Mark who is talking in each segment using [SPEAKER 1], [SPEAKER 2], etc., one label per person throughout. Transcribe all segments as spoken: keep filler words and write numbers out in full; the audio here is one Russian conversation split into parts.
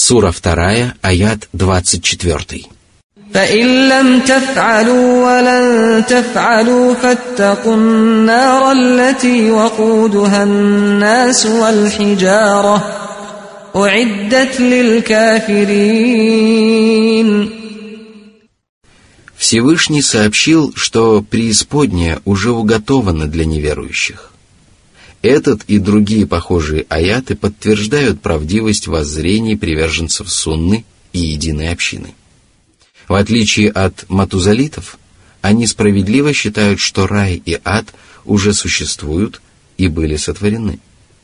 [SPEAKER 1] Сура вторая, аят двадцать четвёртый.
[SPEAKER 2] فإن لم تفعلوا ولن تفعلوا فاتقوا النار التي وقودها الناس والحجارة أعدت للكافرين.
[SPEAKER 1] Всевышний сообщил, что преисподняя уже уготована для неверующих. Этот и другие похожие аяты подтверждают правдивость воззрений приверженцев сунны и единой общины. В отличие от матузалитов, они справедливо считают, что рай и ад уже существуют и были сотворены.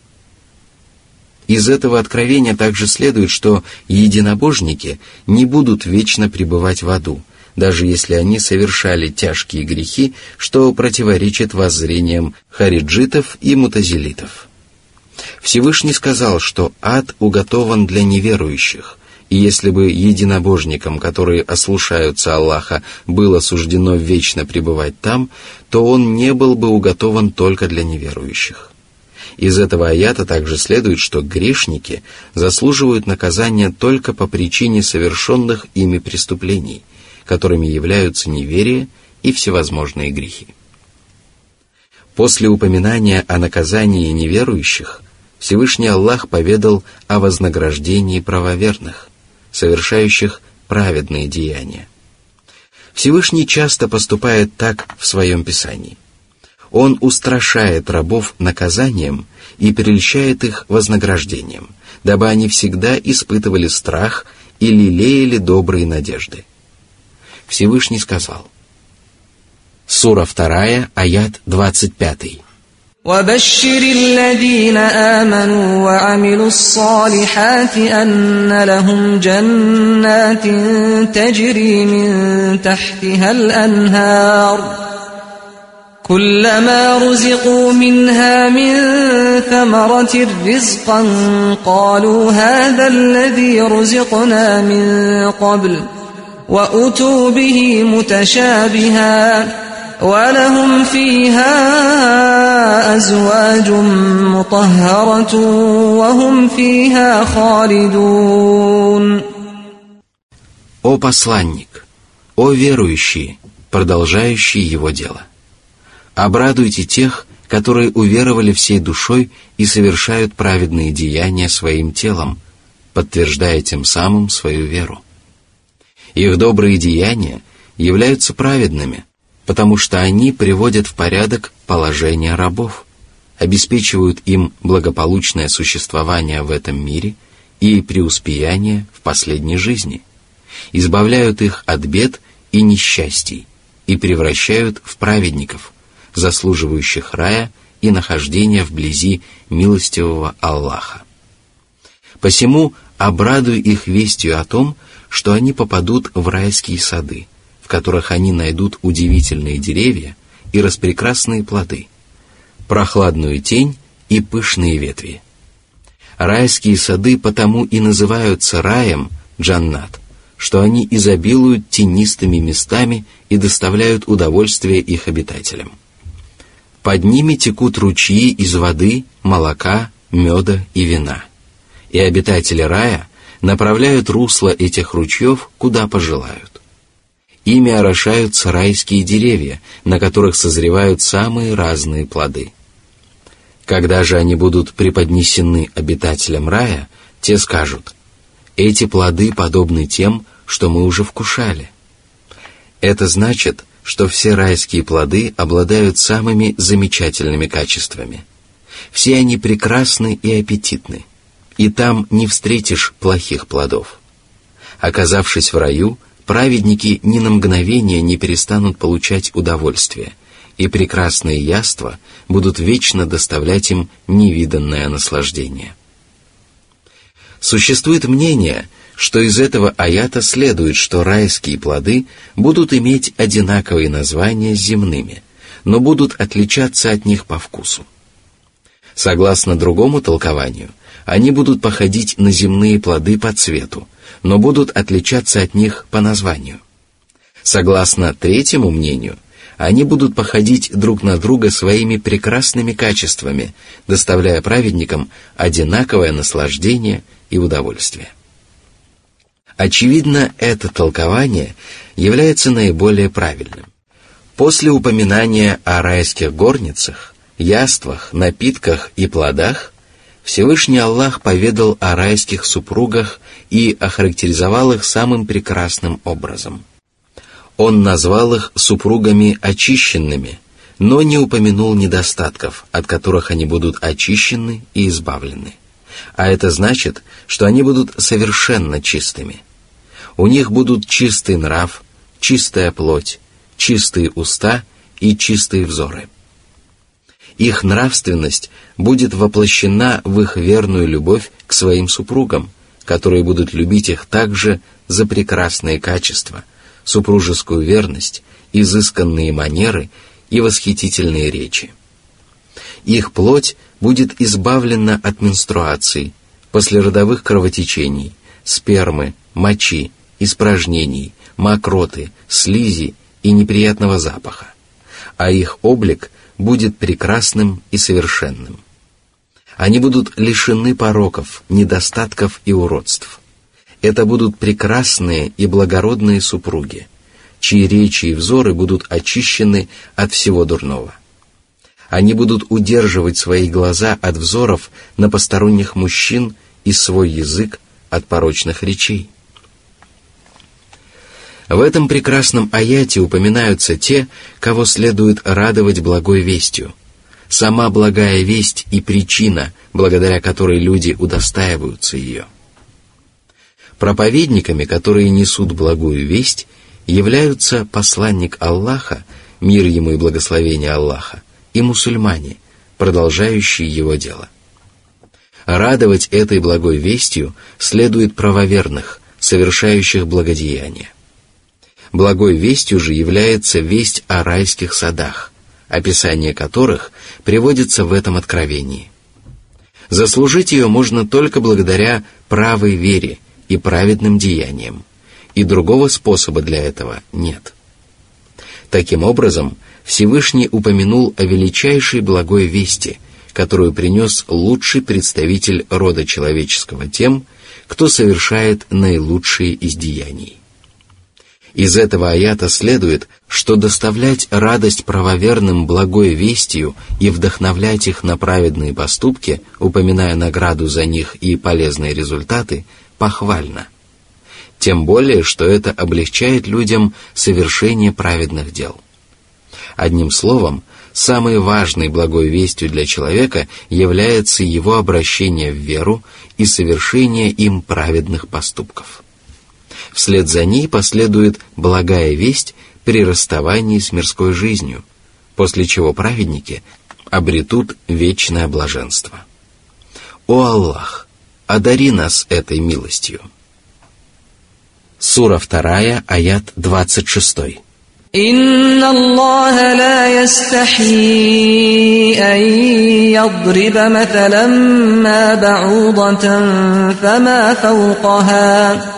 [SPEAKER 1] Из этого откровения также следует, что единобожники не будут вечно пребывать в аду, даже если они совершали тяжкие грехи, что противоречит воззрениям хариджитов и мутазилитов. Всевышний сказал, что ад уготован для неверующих, и если бы единобожникам, которые ослушаются Аллаха, было суждено вечно пребывать там, то он не был бы уготован только для неверующих. Из этого аята также следует, что грешники заслуживают наказания только по причине совершенных ими преступлений, которыми являются неверие и всевозможные грехи. После упоминания о наказании неверующих, Всевышний Аллах поведал о вознаграждении правоверных, совершающих праведные деяния. Всевышний часто поступает так в своем Писании. Он устрашает рабов наказанием и прельщает их вознаграждением, дабы они всегда испытывали страх и лелеяли добрые надежды. Всевышний сказал. Сура вторая, аят двадцать пятый.
[SPEAKER 2] وَبَشِّرِ الَّذِينَ آمَنُوا وَعَمِلُوا الصَّالِحَاتِ أَنَّ لَهُمْ جَنَّاتٍ تَجْرِي مِنْ تَحْتِهَا الْأَنْهَارُ كُلَّمَا رُزِقُوا مِنْهَا مِنْ ثَمَرَةٍ رِزْقًا قَالُوا هَذَا الَّذِي رُزِقْنَا مِنْ قَبْلُ وَأُتُوا بِهِ مُتَشَابِهًا وَلَهُمْ فِيهَا أَزْوَاجٌ مُطَهَّرَةٌ وَهُمْ فِيهَا خَالِدُونَ.
[SPEAKER 1] О посланник, о верующие, продолжающие его дело, обрадуйте тех, которые уверовали всей душой и совершают праведные деяния своим телом, подтверждая тем самым свою веру. Их добрые деяния являются праведными, потому что они приводят в порядок положение рабов, обеспечивают им благополучное существование в этом мире и преуспеяние в последней жизни, избавляют их от бед и несчастий и превращают в праведников, заслуживающих рая и нахождения вблизи милостивого Аллаха. Посему обрадуй их вестью о том, что они попадут в райские сады, в которых они найдут удивительные деревья и распрекрасные плоды, прохладную тень и пышные ветви. Райские сады потому и называются раем, джаннат, что они изобилуют тенистыми местами и доставляют удовольствие их обитателям. Под ними текут ручьи из воды, молока, меда и вина. И обитатели рая направляют русло этих ручьев, куда пожелают. Ими орошаются райские деревья, на которых созревают самые разные плоды. Когда же они будут преподнесены обитателям рая, те скажут: «Эти плоды подобны тем, что мы уже вкушали». Это значит, что все райские плоды обладают самыми замечательными качествами. Все они прекрасны и аппетитны, и там не встретишь плохих плодов. Оказавшись в раю, праведники ни на мгновение не перестанут получать удовольствие, и прекрасные яства будут вечно доставлять им невиданное наслаждение. Существует мнение, что из этого аята следует, что райские плоды будут иметь одинаковые названия с земными, но будут отличаться от них по вкусу. Согласно другому толкованию, они будут походить на земные плоды по цвету, но будут отличаться от них по названию. Согласно третьему мнению, они будут походить друг на друга своими прекрасными качествами, доставляя праведникам одинаковое наслаждение и удовольствие. Очевидно, это толкование является наиболее правильным. После упоминания о райских горницах, яствах, напитках и плодах, Всевышний Аллах поведал о райских супругах и охарактеризовал их самым прекрасным образом. Он назвал их супругами очищенными, но не упомянул недостатков, от которых они будут очищены и избавлены. А это значит, что они будут совершенно чистыми. У них будут чистый нрав, чистая плоть, чистые уста и чистые взоры. Их нравственность будет воплощена в их верную любовь к своим супругам, которые будут любить их также за прекрасные качества, супружескую верность, изысканные манеры и восхитительные речи. Их плоть будет избавлена от менструаций, послеродовых кровотечений, спермы, мочи, испражнений, мокроты, слизи и неприятного запаха, а их облик будет прекрасным и совершенным. Они будут лишены пороков, недостатков и уродств. Это будут прекрасные и благородные супруги, чьи речи и взоры будут очищены от всего дурного. Они будут удерживать свои глаза от взоров на посторонних мужчин и свой язык от порочных речей. В этом прекрасном аяте упоминаются те, кого следует радовать благой вестью. Сама благая весть и причина, благодаря которой люди удостаиваются ее. Проповедниками, которые несут благую весть, являются посланник Аллаха, мир ему и благословение Аллаха, и мусульмане, продолжающие его дело. Радовать этой благой вестью следует правоверных, совершающих благодеяния. Благой вестью же является весть о райских садах, описание которых приводится в этом откровении. Заслужить ее можно только благодаря правой вере и праведным деяниям, и другого способа для этого нет. Таким образом, Всевышний упомянул о величайшей благой вести, которую принес лучший представитель рода человеческого тем, кто совершает наилучшие из деяний. Из этого аята следует, что доставлять радость правоверным благой вестью и вдохновлять их на праведные поступки, упоминая награду за них и полезные результаты, похвально. Тем более, что это облегчает людям совершение праведных дел. Одним словом, самой важной благой вестью для человека является его обращение в веру и совершение им праведных поступков. Вслед за ней последует благая весть при расставании с мирской жизнью, после чего праведники обретут вечное блаженство. О Аллах, одари нас этой милостью. Сура вторая, аят двадцать шестой.
[SPEAKER 2] «Инна Аллаха ла ястахи ан ядриба маталан ма ба'удатан фама фауқаха».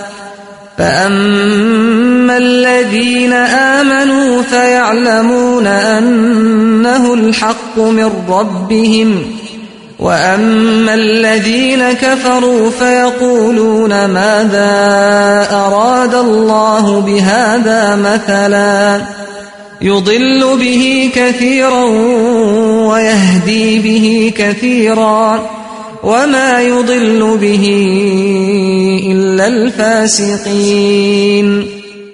[SPEAKER 2] فأما الذين آمنوا فيعلمون أنه الحق من ربهم وأما الذين كفروا فيقولون ماذا أراد الله بهذا مثلا يضل به كثيرا ويهدي به كثيرا وما يضل به إلا الفاسقين.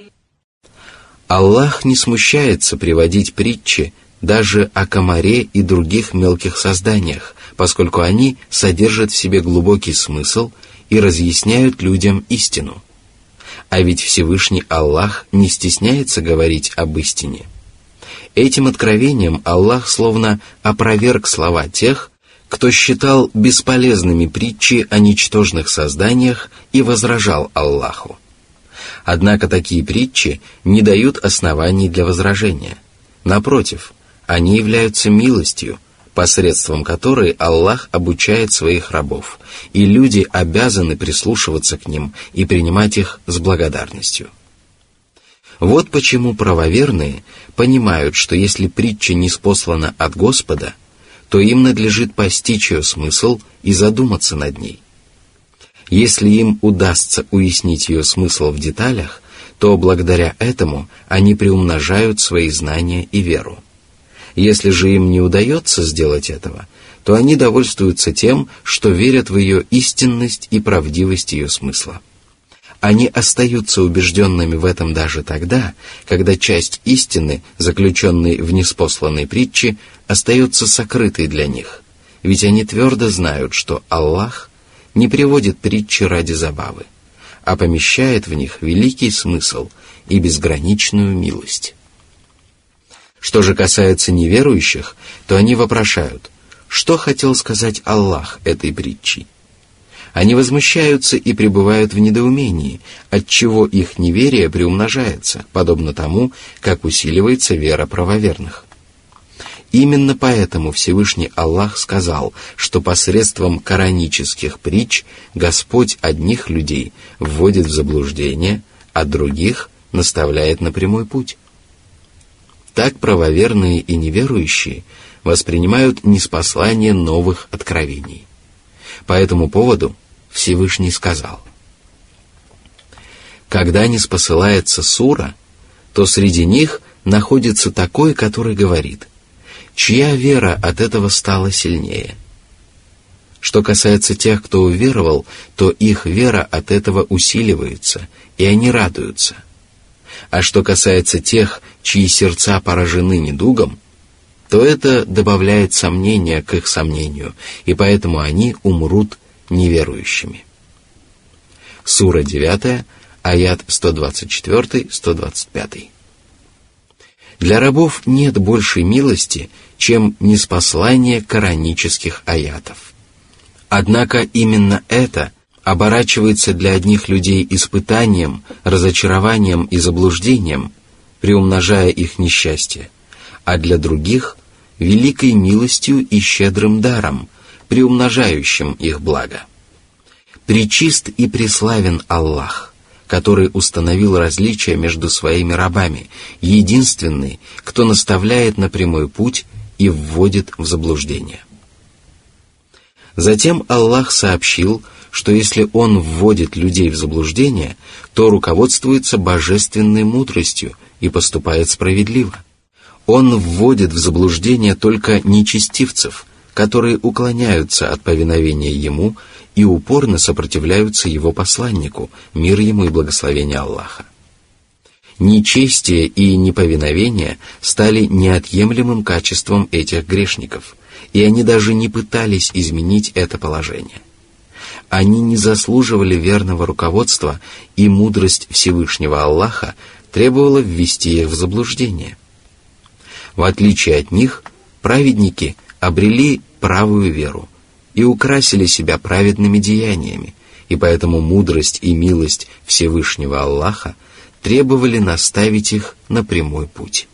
[SPEAKER 1] Аллах не смущается приводить притчи даже о комаре и других мелких созданиях, поскольку они содержат в себе глубокий смысл и разъясняют людям истину. А ведь Всевышний Аллах не стесняется говорить об истине. Этим откровением Аллах словно опроверг слова тех, кто считал бесполезными притчи о ничтожных созданиях и возражал Аллаху. Однако такие притчи не дают оснований для возражения. Напротив, они являются милостью, посредством которой Аллах обучает своих рабов, и люди обязаны прислушиваться к ним и принимать их с благодарностью. Вот почему правоверные понимают, что если притча ниспослана от Господа, то им надлежит постичь ее смысл и задуматься над ней. Если им удастся уяснить ее смысл в деталях, то благодаря этому они приумножают свои знания и веру. Если же им не удается сделать этого, то они довольствуются тем, что верят в ее истинность и правдивость ее смысла. Они остаются убежденными в этом даже тогда, когда часть истины, заключенной в ниспосланной притче, остается сокрытой для них, ведь они твердо знают, что Аллах не приводит притчи ради забавы, а помещает в них великий смысл и безграничную милость. Что же касается неверующих, то они вопрошают, что хотел сказать Аллах этой притчей. Они возмущаются и пребывают в недоумении, отчего их неверие приумножается, подобно тому, как усиливается вера правоверных. Именно поэтому Всевышний Аллах сказал, что посредством коранических притч Господь одних людей вводит в заблуждение, а других наставляет на прямой путь. Так правоверные и неверующие воспринимают ниспослание новых откровений. По этому поводу Всевышний сказал: «Когда ниспосылается сура, то среди них находится такой, который говорит: чья вера от этого стала сильнее? Что касается тех, кто уверовал, то их вера от этого усиливается, и они радуются. А что касается тех, чьи сердца поражены недугом, то это добавляет сомнения к их сомнению, и поэтому они умрут неверующими». Сура девятая, аят сто двадцать четыре - сто двадцать пять. Для рабов нет большей милости, чем ниспослание коранических аятов. Однако именно это оборачивается для одних людей испытанием, разочарованием и заблуждением, приумножая их несчастье, а для других — великой милостью и щедрым даром, приумножающим их благо. Пречист и преславен Аллах, который установил различия между своими рабами, единственный, кто наставляет на прямой путь и вводит в заблуждение. Затем Аллах сообщил, что если Он вводит людей в заблуждение, то руководствуется божественной мудростью и поступает справедливо. Он вводит в заблуждение только нечестивцев, которые уклоняются от повиновения Ему и упорно сопротивляются Его посланнику, мир Ему и благословение Аллаха. Нечестие и неповиновение стали неотъемлемым качеством этих грешников, и они даже не пытались изменить это положение. Они не заслуживали верного руководства, и мудрость Всевышнего Аллаха требовала ввести их в заблуждение. В отличие от них, праведники обрели правую веру и украсили себя праведными деяниями, и поэтому мудрость и милость Всевышнего Аллаха требовали наставить их на прямой путь.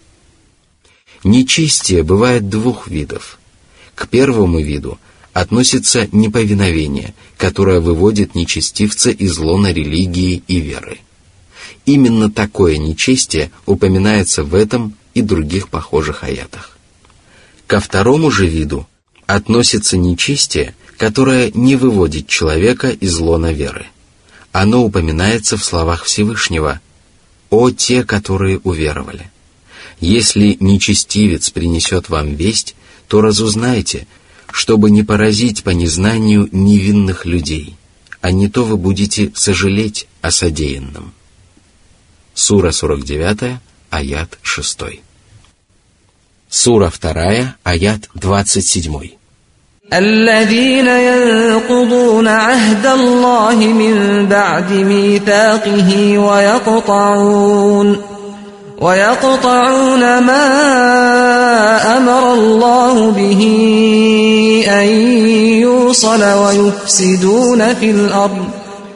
[SPEAKER 1] Нечестие бывает двух видов. К первому виду относится неповиновение, которое выводит нечестивца из лона религии и веры. Именно такое нечестие упоминается в этом и других похожих аятах. Ко второму же виду относится нечестие, которое не выводит человека из лона веры. Оно упоминается в словах Всевышнего: «О те, которые уверовали! Если нечестивец принесет вам весть, то разузнайте, чтобы не поразить по незнанию невинных людей, а не то вы будете сожалеть о содеянном». Сура сорок девятая, аят шесть. Сура вторая, аят двадцать семь.
[SPEAKER 2] الذين ينقضون عهد الله من بعد ميثاقه ويقطعون ويقطعون ما أمر الله به أن يوصل ويفسدون في الأرض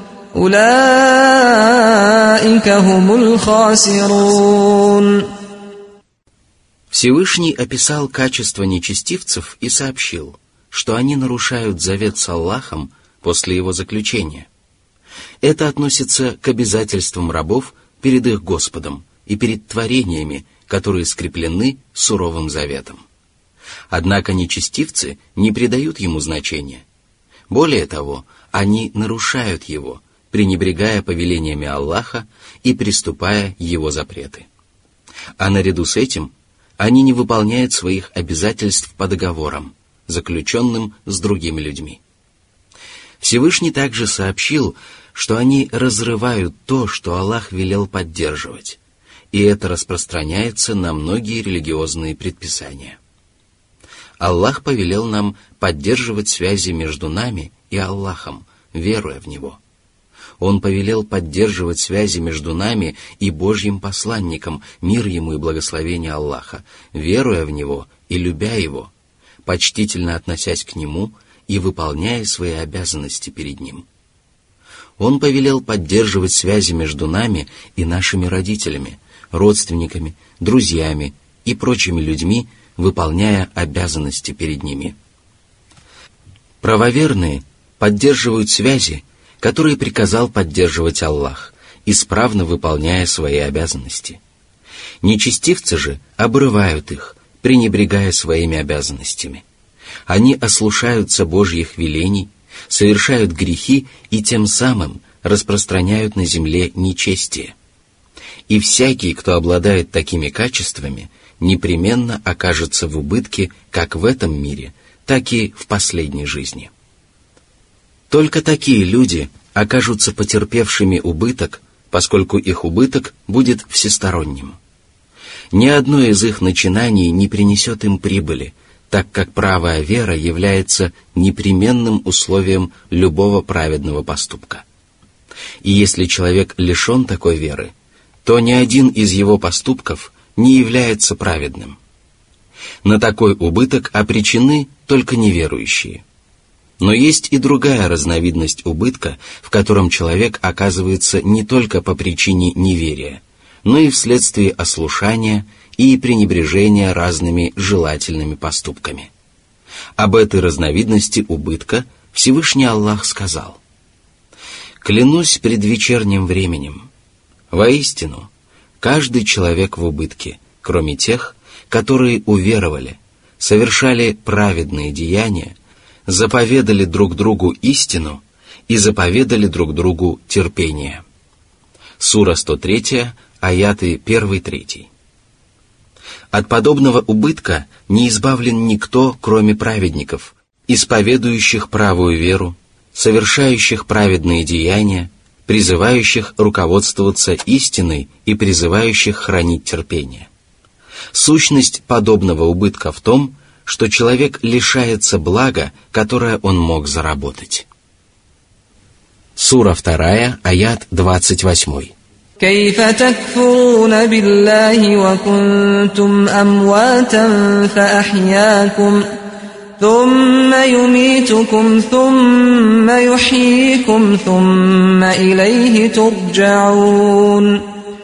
[SPEAKER 2] أولئك هم الخاسرون.
[SPEAKER 1] Всевышний описал качества нечестивцев и сообщил, что они нарушают завет с Аллахом после его заключения. Это относится к обязательствам рабов перед их Господом и перед творениями, которые скреплены суровым заветом. Однако нечестивцы не придают ему значения. Более того, они нарушают его, пренебрегая повелениями Аллаха и приступая его запреты. А наряду с этим они не выполняют своих обязательств по договорам, заключенным с другими людьми. Всевышний также сообщил, что они разрывают то, что Аллах велел поддерживать, и это распространяется на многие религиозные предписания. Аллах повелел нам поддерживать связи между нами и Аллахом, веруя в Него. Он повелел поддерживать связи между нами и Божьим посланником, мир ему и благословение Аллаха, веруя в Него и любя Его, почтительно относясь к Нему и выполняя свои обязанности перед Ним. Он повелел поддерживать связи между нами и нашими родителями, родственниками, друзьями и прочими людьми, выполняя обязанности перед ними. Правоверные поддерживают связи, которые приказал поддерживать Аллах, исправно выполняя свои обязанности. Нечестивцы же обрывают их, пренебрегая своими обязанностями. Они ослушаются Божьих велений, совершают грехи и тем самым распространяют на земле нечестие. И всякий, кто обладает такими качествами, непременно окажется в убытке как в этом мире, так и в последней жизни. Только такие люди окажутся потерпевшими убыток, поскольку их убыток будет всесторонним. Ни одно из их начинаний не принесет им прибыли, так как правая вера является непременным условием любого праведного поступка. И если человек лишен такой веры, то ни один из его поступков не является праведным. На такой убыток обречены только неверующие. Но есть и другая разновидность убытка, в котором человек оказывается не только по причине неверия, но и вследствие ослушания и пренебрежения разными желательными поступками. Об этой разновидности убытка Всевышний Аллах сказал: «Клянусь предвечерним временем, воистину, каждый человек в убытке, кроме тех, которые уверовали, совершали праведные деяния, заповедали друг другу истину и заповедали друг другу терпение». Сура сто три, аяты один-три. От подобного убытка не избавлен никто, кроме праведников, исповедующих правую веру, совершающих праведные деяния, призывающих руководствоваться истиной и призывающих хранить терпение. Сущность подобного убытка в том, что человек лишается блага, которое он мог заработать. Сура два, аят двадцать восемь.
[SPEAKER 2] كيف تكفرون بالله وكنتم أمواتا فأحياكم ثم يميتكم ثم يحييكم ثم إليه ترجعون.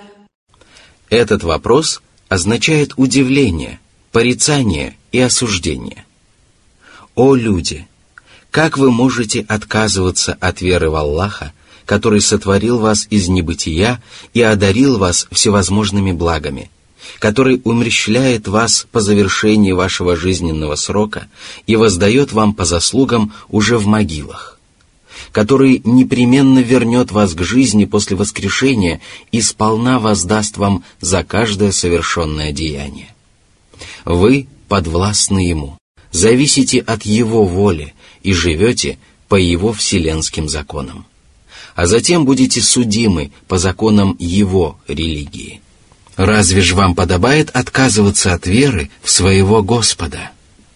[SPEAKER 1] Этот вопрос означает удивление, порицание и осуждение. О люди! Как вы можете отказываться от веры в Аллаха, который сотворил вас из небытия и одарил вас всевозможными благами, который умерщвляет вас по завершении вашего жизненного срока и воздает вам по заслугам уже в могилах, который непременно вернет вас к жизни после воскрешения и сполна воздаст вам за каждое совершенное деяние. Вы подвластны Ему, зависите от Его воли и живете по Его вселенским законам, а затем будете судимы по законам Его религии. Разве ж вам подобает отказываться от веры в своего Господа?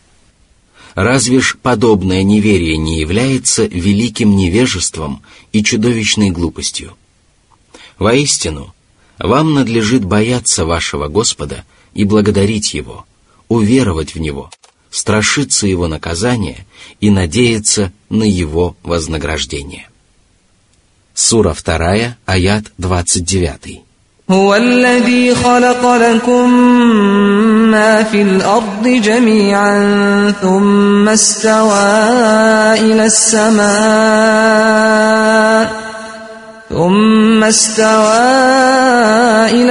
[SPEAKER 1] Разве ж подобное неверие не является великим невежеством и чудовищной глупостью? Воистину, вам надлежит бояться вашего Господа и благодарить Его, уверовать в Него, страшиться Его наказания и надеяться на Его вознаграждение. Сура два, аят двадцать девять.
[SPEAKER 2] هو الذي خلق لكم ما في الأرض جميعا ثم استوى إلى السماء ثم استوى إلى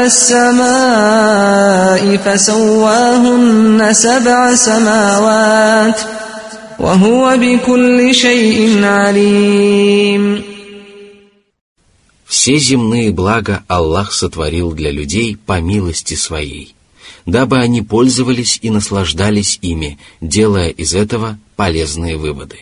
[SPEAKER 2] السماء فسواهن سبع سماوات وهو بكل شيء عليم.
[SPEAKER 1] Все земные блага Аллах сотворил для людей по милости Своей, дабы они пользовались и наслаждались ими, делая из этого полезные выводы.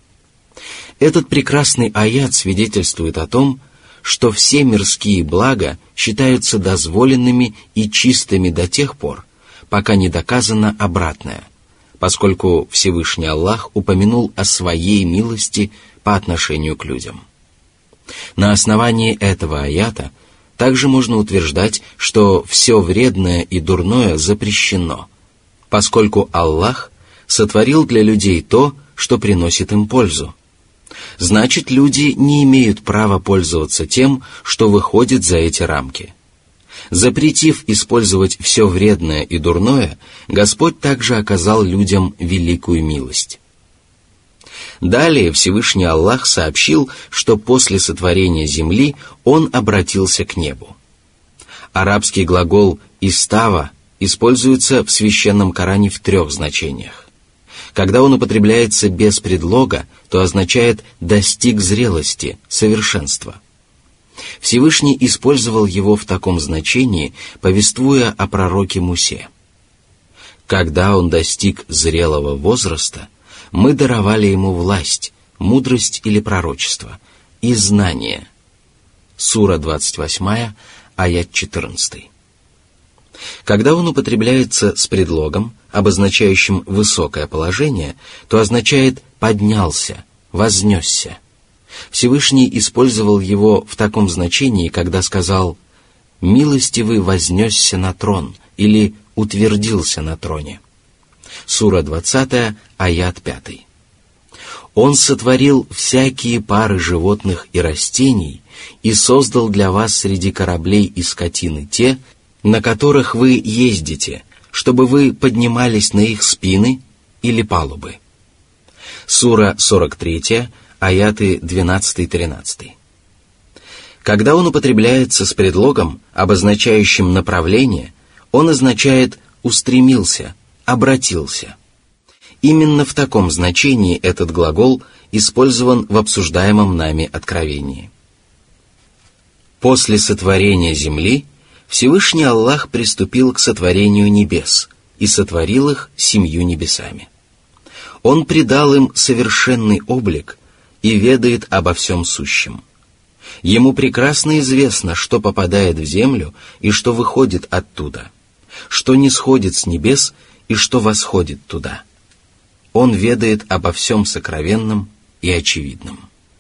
[SPEAKER 1] Этот прекрасный аят свидетельствует о том, что все мирские блага считаются дозволенными и чистыми до тех пор, пока не доказано обратное, поскольку Всевышний Аллах упомянул о Своей милости по отношению к людям. На основании этого аята также можно утверждать, что все вредное и дурное запрещено, поскольку Аллах сотворил для людей то, что приносит им пользу. Значит, люди не имеют права пользоваться тем, что выходит за эти рамки. Запретив использовать все вредное и дурное, Господь также оказал людям великую милость. Далее Всевышний Аллах сообщил, что после сотворения земли Он обратился к небу. Арабский глагол «истава» используется в Священном Коране в трех значениях. Когда он употребляется без предлога, то означает «достиг зрелости, совершенства». Всевышний использовал его в таком значении, повествуя о пророке Мусе. Когда он достиг зрелого возраста, мы даровали ему власть, мудрость или пророчество и знание. Сура двадцать восемь, аят четырнадцать. Когда он употребляется с предлогом, обозначающим высокое положение, то означает «поднялся», «вознесся». Всевышний использовал его в таком значении, когда сказал «милостивый вознесся на трон» или «утвердился на троне». Сура двадцать, аят пять. Он сотворил всякие пары животных и растений и создал для вас среди кораблей и скотины те, на которых вы ездите, чтобы вы поднимались на их спины или палубы. Сура сорок три, аяты двенадцать-тринадцать. Когда он употребляется с предлогом, обозначающим направление, он означает «устремился», «обратился». Именно в таком значении этот глагол использован в обсуждаемом нами откровении. После сотворения земли Всевышний Аллах приступил к сотворению небес и сотворил их семью небесами. Он придал им совершенный облик и ведает обо всем сущем. Ему прекрасно известно, что попадает в землю и что выходит оттуда, что не сходит с небес и что восходит туда. Он ведает обо всем сокровенном и очевидном.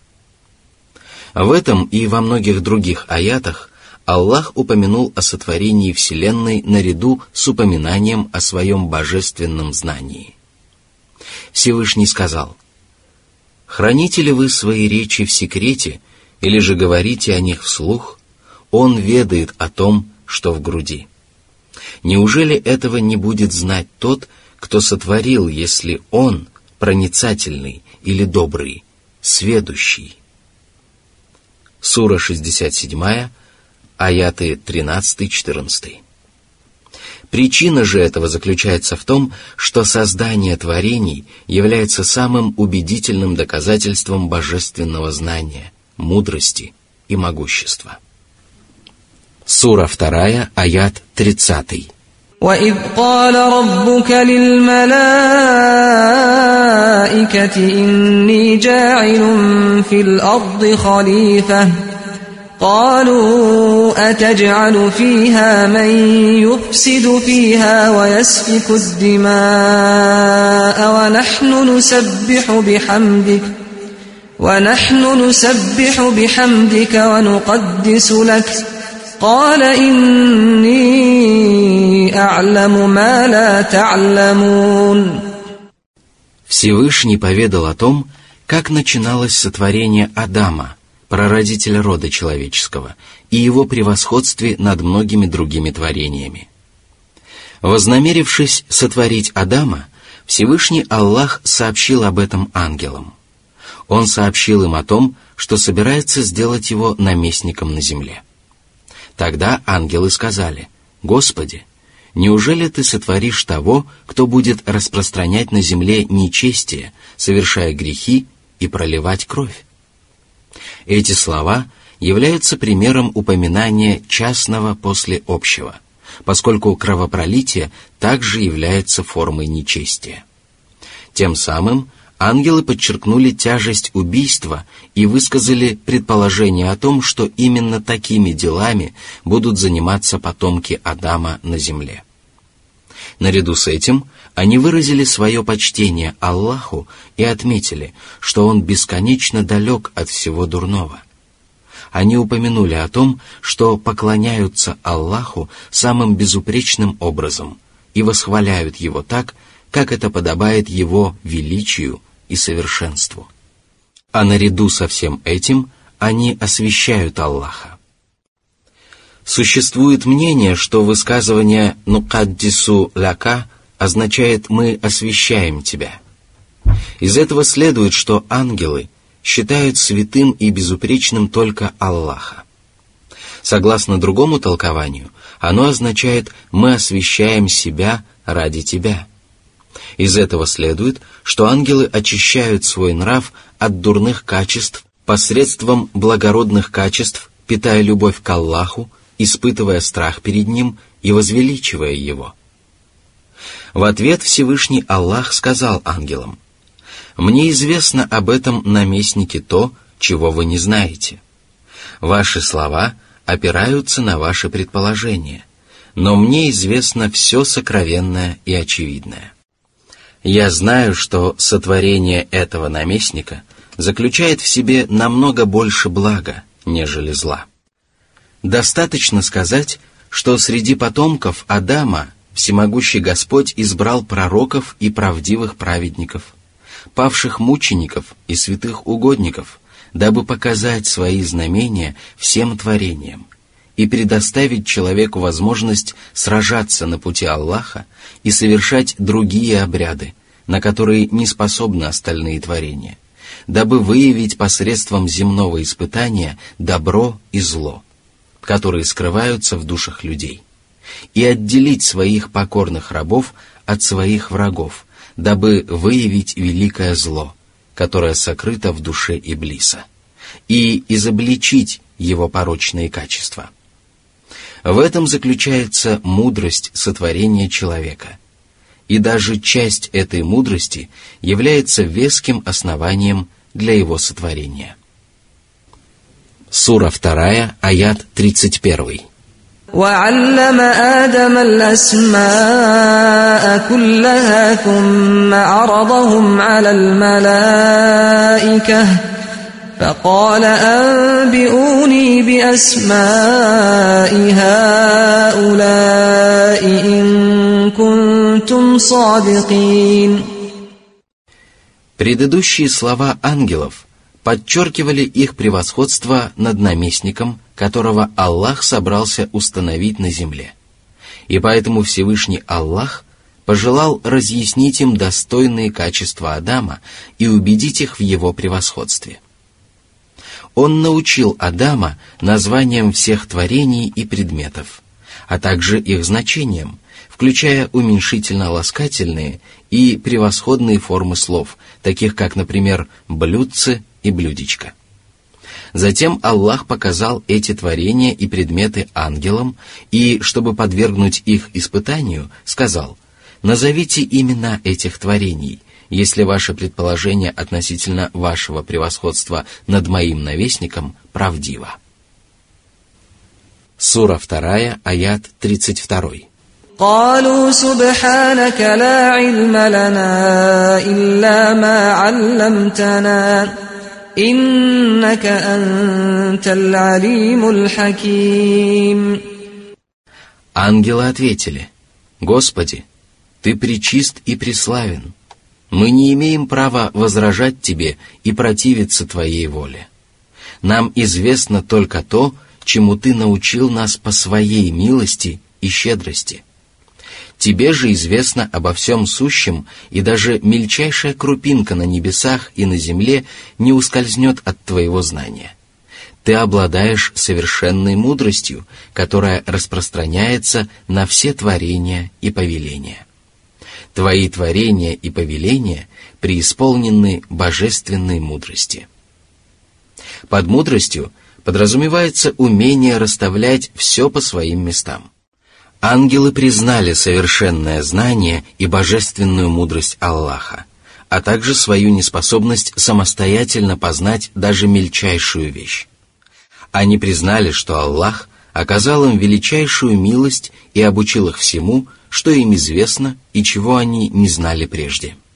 [SPEAKER 1] В этом и во многих других аятах Аллах упомянул о сотворении Вселенной наряду с упоминанием о своем божественном знании. Всевышний сказал: «Храните ли вы свои речи в секрете, или же говорите о них вслух? Он ведает о том, что в груди. Неужели этого не будет знать тот, кто сотворил, если он проницательный или добрый, сведущий?» Сура шестьдесят семь, аяты тринадцать-четырнадцать. Причина же этого заключается в том, что создание творений является самым убедительным доказательством божественного знания, мудрости и могущества. Сура два, аят тридцать.
[SPEAKER 2] وَإِذْ قَالَ رَبُّكَ لِلْمَلَائِكَةِ إِنِّي جَاعِلٌ فِي الْأَرْضِ خَلِيفَةً قَالُوا أَتَجْعَلُ فِيهَا مَن يُفْسِدُ فِيهَا وَيَسْفِكُ الدِّمَاءَ وَنَحْنُ نُسَبِّحُ بِحَمْدِكَ وَنَحْنُ نُسَبِّحُ بِحَمْدِكَ وَنُقَدِّسُ لَكَ قال إني أعلم ما لا تعلمون.
[SPEAKER 1] Всевышний поведал о том, как начиналось сотворение Адама, прародителя рода человеческого, и его превосходстве над многими другими творениями. Вознамерившись сотворить Адама, Всевышний Аллах сообщил об этом ангелам. Он сообщил им о том, что собирается сделать его наместником на земле. Тогда ангелы сказали: «Господи, неужели ты сотворишь того, кто будет распространять на земле нечестие, совершая грехи и проливать кровь? Эти слова являются примером упоминания частного после общего, поскольку кровопролитие также является формой нечестия. Тем самым ангелы подчеркнули тяжесть убийства и высказали предположение о том, что именно такими делами будут заниматься потомки Адама на земле. Наряду с этим они выразили свое почтение Аллаху и отметили, что Он бесконечно далек от всего дурного. Они упомянули о том, что поклоняются Аллаху самым безупречным образом и восхваляют Его так, как это подобает Его величию и совершенству. А наряду со всем этим они освящают Аллаха. Существует мнение, что высказывание «нукаддису ляка» означает «мы освящаем тебя». Из этого следует, что ангелы считают святым и безупречным только Аллаха. Согласно другому толкованию, оно означает «мы освящаем себя ради тебя». Из этого следует, что ангелы очищают свой нрав от дурных качеств посредством благородных качеств, питая любовь к Аллаху, испытывая страх перед Ним и возвеличивая Его. В ответ Всевышний Аллах сказал ангелам: «Мне известно об этом наместнике то, чего вы не знаете. Ваши слова опираются на ваши предположения, но мне известно все сокровенное и очевидное. Я знаю, что сотворение этого наместника заключает в себе намного больше блага, нежели зла. Достаточно сказать, что среди потомков Адама всемогущий Господь избрал пророков и правдивых праведников, павших мучеников и святых угодников, дабы показать свои знамения всем творениям и предоставить человеку возможность сражаться на пути Аллаха и совершать другие обряды, на которые не способны остальные творения, дабы выявить посредством земного испытания добро и зло, которые скрываются в душах людей, и отделить своих покорных рабов от своих врагов, дабы выявить великое зло, которое сокрыто в душе Иблиса, и изобличить его порочные качества. В этом заключается мудрость сотворения человека, и даже часть этой мудрости является веским основанием для его сотворения. Сура вторая, аят тридцать первый.
[SPEAKER 2] وَعَلَّمَ آدَمَ الْأَسْمَاءَ كُلَّهَا ثُمَّ عَرَضَهُمْ عَلَى الْمَلَائِكَةِ فَقَالَ أَنْبِئُونِي بِأَسْمَاءِ هَؤُلَاءِ إِن كُنتُمْ صَادِقِينَ.
[SPEAKER 1] Предыдущие слова ангелов подчеркивали их превосходство над наместником, которого Аллах собрался установить на земле. И поэтому Всевышний Аллах пожелал разъяснить им достойные качества Адама и убедить их в его превосходстве. Он научил Адама названиям всех творений и предметов, а также их значениям, включая уменьшительно-ласкательные и превосходные формы слов, таких как, например, «блюдце» и «блюдечко». Затем Аллах показал эти творения и предметы ангелам, и, чтобы подвергнуть их испытанию, сказал: «Назовите имена этих творений, если ваше предположение относительно вашего превосходства над моим навестником правдиво». Сура вторая, аят тридцать два.
[SPEAKER 2] قالوا سبحانك لا علم لنا إلا ما علمتنا إنك أنت العليم الحكيم.
[SPEAKER 1] Ангелы ответили: «Господи, Ты пречист и преславен. Мы не имеем права возражать Тебе и противиться Твоей воле. Нам известно только то, чему Ты научил нас по Своей милости и щедрости. Тебе же известно обо всем сущем, и даже мельчайшая крупинка на небесах и на земле не ускользнет от Твоего знания. ты обладаешь совершенной мудростью, которая распространяется на все творения и повеления. Твои творения и повеления преисполнены божественной мудрости. Под мудростью подразумевается умение расставлять все по своим местам. Ангелы признали совершенное знание и божественную мудрость Аллаха, а также свою неспособность самостоятельно познать даже мельчайшую вещь. Они признали, что Аллах оказал им величайшую милость и обучил их всему, что им известно и чего они не знали прежде.